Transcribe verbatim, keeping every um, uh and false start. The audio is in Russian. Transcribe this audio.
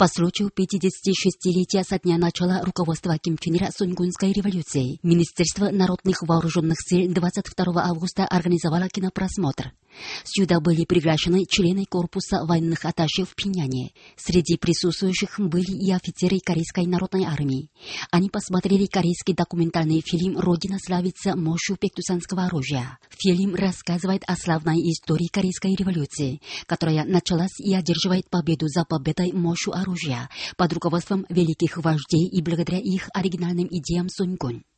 По случаю пятидесятишестилетия со дня начала руководства Ким Чен Ира Сунгунской революции, Министерство народных вооруженных сил двадцать второго августа организовало кинопросмотр. Сюда были приглашены члены корпуса военных атташе в Пхеньяне. Среди присутствующих были и офицеры Корейской народной армии. Они посмотрели корейский документальный фильм «Родина славится мощью пектусанского оружия». Фильм рассказывает о славной истории Корейской революции, которая началась и одерживает победу за победой мощью оружия под руководством великих вождей и благодаря их оригинальным идеям Сунгун.